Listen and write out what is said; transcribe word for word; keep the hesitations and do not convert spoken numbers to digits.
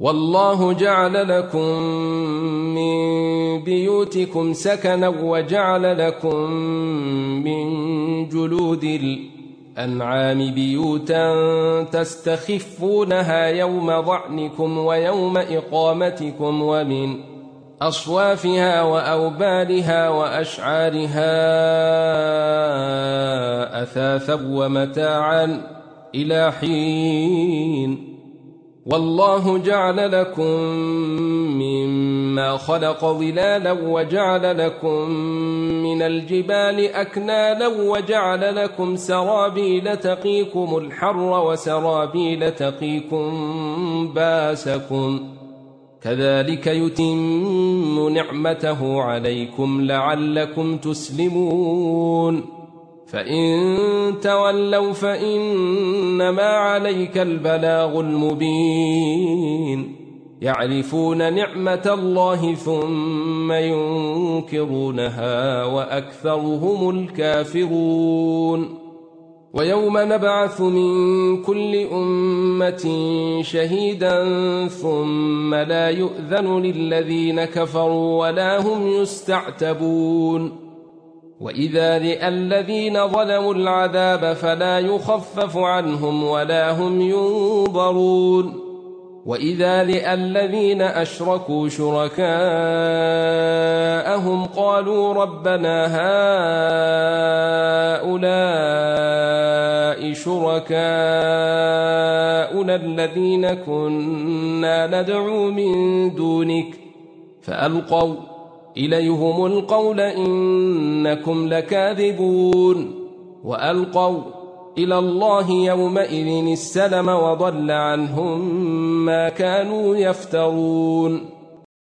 والله جعل لكم من بيوتكم سكنا وجعل لكم من جلود الأنعام بيوتا تستخفونها يوم ظعنكم ويوم إقامتكم ومن أصوافها وأوبارها وأشعارها أثاثا ومتاعا إلى حين والله جعل لكم مما خلق ظلالا وجعل لكم من الجبال أكنانا وجعل لكم سرابيل تقيكم الحر وسرابيل تقيكم باسكم كذلك يتم نعمته عليكم لعلكم تسلمون فإن تولوا فإنما عليك البلاغ المبين يعرفون نعمة الله ثم ينكرونها وأكثرهم الكافرون ويوم نبعث من كل أمة شهيدا ثم لا يؤذن للذين كفروا ولا هم يستعتبون وإذا رأى الذين ظلموا العذاب فلا يخفف عنهم ولا هم ينظرون وإذا رأى الذين أشركوا شركاءهم قالوا ربنا هؤلاء شركاؤنا الذين كنا ندعو من دونك فألقوا إليهم القول إنكم لكاذبون وألقوا إلى الله يومئذ السلم وضل عنهم ما كانوا يفترون.